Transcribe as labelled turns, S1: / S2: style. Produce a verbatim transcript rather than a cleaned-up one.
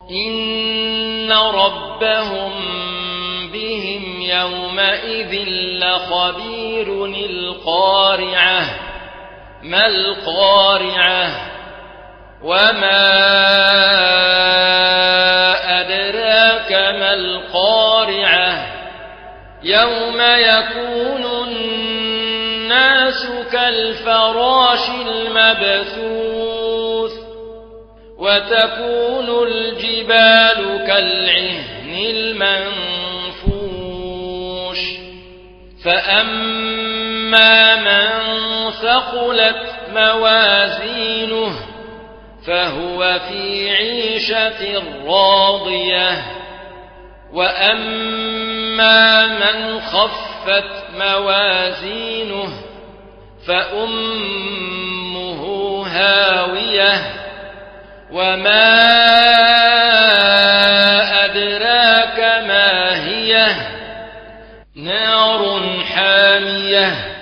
S1: إن ربهم بهم يومئذ لخبير. القارعة ما القارعة وما أدراك ما القارعة يوم يكون الناس كالفراش المبثوث وتكون الجبال كالعهن المنفوش فأما من ثقلت موازينه فهو في عيشة راضية وأما من خفت موازينه فأمه هاوية وما أدراك ما هي نار حامية